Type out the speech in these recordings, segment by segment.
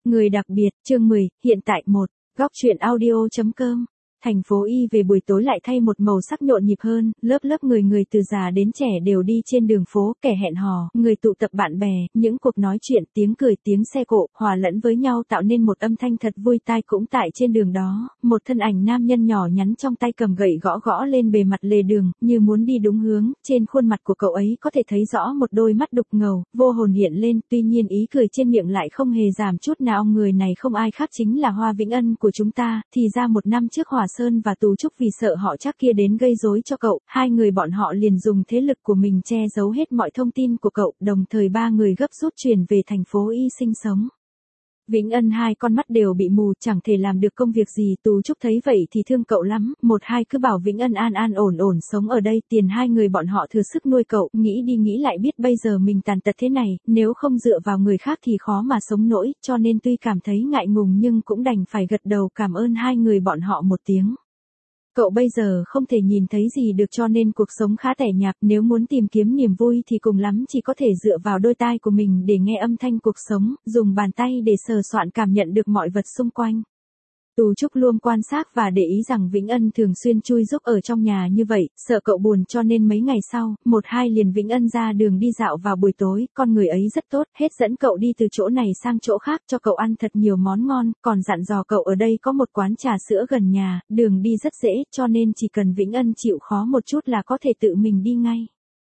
Người đặc biệt, chương 10, hiện tại 1, góc truyện audio.com. Thành phố Y về buổi tối lại thay một màu sắc nhộn nhịp hơn, lớp lớp người từ già đến trẻ đều đi trên đường phố, kẻ hẹn hò, người tụ tập bạn bè, những cuộc nói chuyện, tiếng cười, tiếng xe cộ, hòa lẫn với nhau tạo nên một âm thanh thật vui tai. Cũng tại trên đường đó, một thân ảnh nam nhân nhỏ nhắn trong tay cầm gậy gõ gõ lên bề mặt lề đường, như muốn đi đúng hướng. Trên khuôn mặt của cậu ấy có thể thấy rõ một đôi mắt đục ngầu, vô hồn hiện lên, tuy nhiên ý cười trên miệng lại không hề giảm chút nào. Người này không ai khác chính là Hoa Vĩnh Ân của chúng ta. Thì ra một năm trước Hòa Sơn và Tú Trúc vì sợ họ Trác kia đến gây rối cho cậu, hai người bọn họ liền dùng thế lực của mình che giấu hết mọi thông tin của cậu, đồng thời ba người gấp rút chuyển về thành phố Y sinh sống. Vĩnh Ân hai con mắt đều bị mù, chẳng thể làm được công việc gì. Tú Trúc thấy vậy thì thương cậu lắm, một hai cứ bảo Vĩnh Ân an an ổn ổn sống ở đây, tiền hai người bọn họ thừa sức nuôi cậu. Nghĩ đi nghĩ lại biết bây giờ mình tàn tật thế này, nếu không dựa vào người khác thì khó mà sống nổi, cho nên tuy cảm thấy ngại ngùng nhưng cũng đành phải gật đầu cảm ơn hai người bọn họ một tiếng. Cậu bây giờ không thể nhìn thấy gì được cho nên cuộc sống khá tẻ nhạt, nếu muốn tìm kiếm niềm vui thì cùng lắm chỉ có thể dựa vào đôi tai của mình để nghe âm thanh cuộc sống, dùng bàn tay để sờ soạn cảm nhận được mọi vật xung quanh. Tú Trúc luôn quan sát và để ý rằng Vĩnh Ân thường xuyên chui rúc ở trong nhà như vậy, sợ cậu buồn cho nên mấy ngày sau, một hai liền Vĩnh Ân ra đường đi dạo vào buổi tối, con người ấy rất tốt, hết dẫn cậu đi từ chỗ này sang chỗ khác, cho cậu ăn thật nhiều món ngon, còn dặn dò cậu ở đây có một quán trà sữa gần nhà, đường đi rất dễ, cho nên chỉ cần Vĩnh Ân chịu khó một chút là có thể tự mình đi ngay.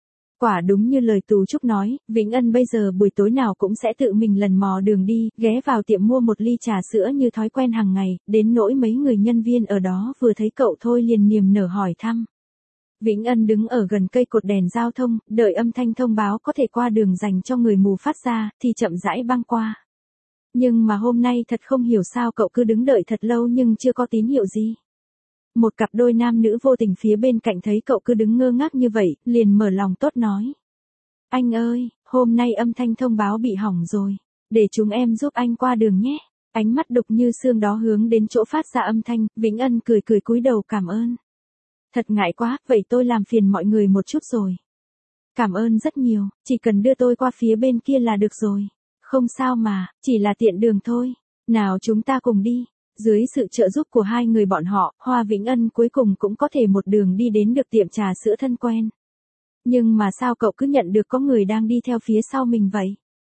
Quả đúng như lời Tú Trúc nói, Vĩnh Ân bây giờ buổi tối nào cũng sẽ tự mình lần mò đường đi, ghé vào tiệm mua một ly trà sữa như thói quen hàng ngày, đến nỗi mấy người nhân viên ở đó vừa thấy cậu thôi liền niềm nở hỏi thăm. Vĩnh Ân đứng ở gần cây cột đèn giao thông, đợi âm thanh thông báo có thể qua đường dành cho người mù phát ra, thì chậm rãi băng qua. Nhưng mà hôm nay thật không hiểu sao cậu cứ đứng đợi thật lâu nhưng chưa có tín hiệu gì. Một cặp đôi nam nữ vô tình phía bên cạnh thấy cậu cứ đứng ngơ ngác như vậy, liền mở lòng tốt nói. Anh ơi, hôm nay âm thanh thông báo bị hỏng rồi, để chúng em giúp anh qua đường nhé. Ánh mắt đục như xương đó hướng đến chỗ phát ra âm thanh, Vĩnh Ân cười cười cúi đầu cảm ơn. Thật ngại quá, vậy tôi làm phiền mọi người một chút rồi. Cảm ơn rất nhiều, chỉ cần đưa tôi qua phía bên kia là được rồi. Không sao mà, chỉ là tiện đường thôi. Nào chúng ta cùng đi. Dưới sự trợ giúp của hai người bọn họ, Hoa Vĩnh Ân cuối cùng cũng có thể một đường đi đến được tiệm trà sữa thân quen. Nhưng mà sao cậu cứ nhận được có người đang đi theo phía sau mình vậy?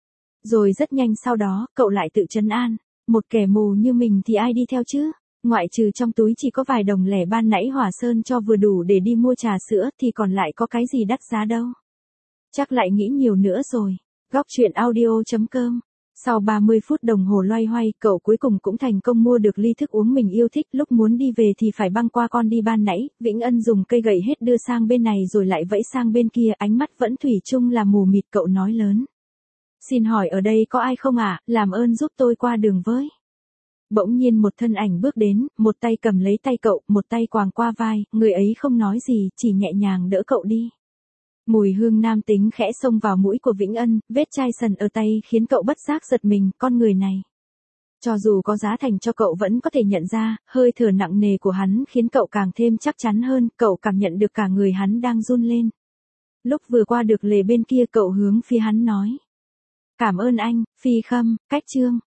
Rồi rất nhanh sau đó, cậu lại tự trấn an, một kẻ mù như mình thì ai đi theo chứ? Ngoại trừ trong túi chỉ có vài đồng lẻ ban nãy Hòa Sơn cho vừa đủ để đi mua trà sữa thì còn lại có cái gì đắt giá đâu. Chắc lại nghĩ nhiều nữa rồi. Góc truyện audio.com. Sau 30 phút đồng hồ loay hoay, cậu cuối cùng cũng thành công mua được ly thức uống mình yêu thích, lúc muốn đi về thì phải băng qua con đi ban nãy, Vĩnh Ân dùng cây gậy hết đưa sang bên này rồi lại vẫy sang bên kia, ánh mắt vẫn thủy chung là mù mịt. Cậu nói lớn. Xin hỏi ở đây có ai không ạ, làm ơn giúp tôi qua đường với. Bỗng nhiên một thân ảnh bước đến, một tay cầm lấy tay cậu, một tay quàng qua vai, người ấy không nói gì, chỉ nhẹ nhàng đỡ cậu đi. Mùi hương nam tính khẽ xông vào mũi của Vĩnh Ân, vết chai sần ở tay khiến cậu bất giác giật mình, con người này. Cho dù có giá thành cho cậu vẫn có thể nhận ra, hơi thở nặng nề của hắn khiến cậu càng thêm chắc chắn hơn, cậu cảm nhận được cả người hắn đang run lên. Lúc vừa qua được lề bên kia cậu hướng phía hắn nói. Cảm ơn anh, Phi Khâm, Cách Trương.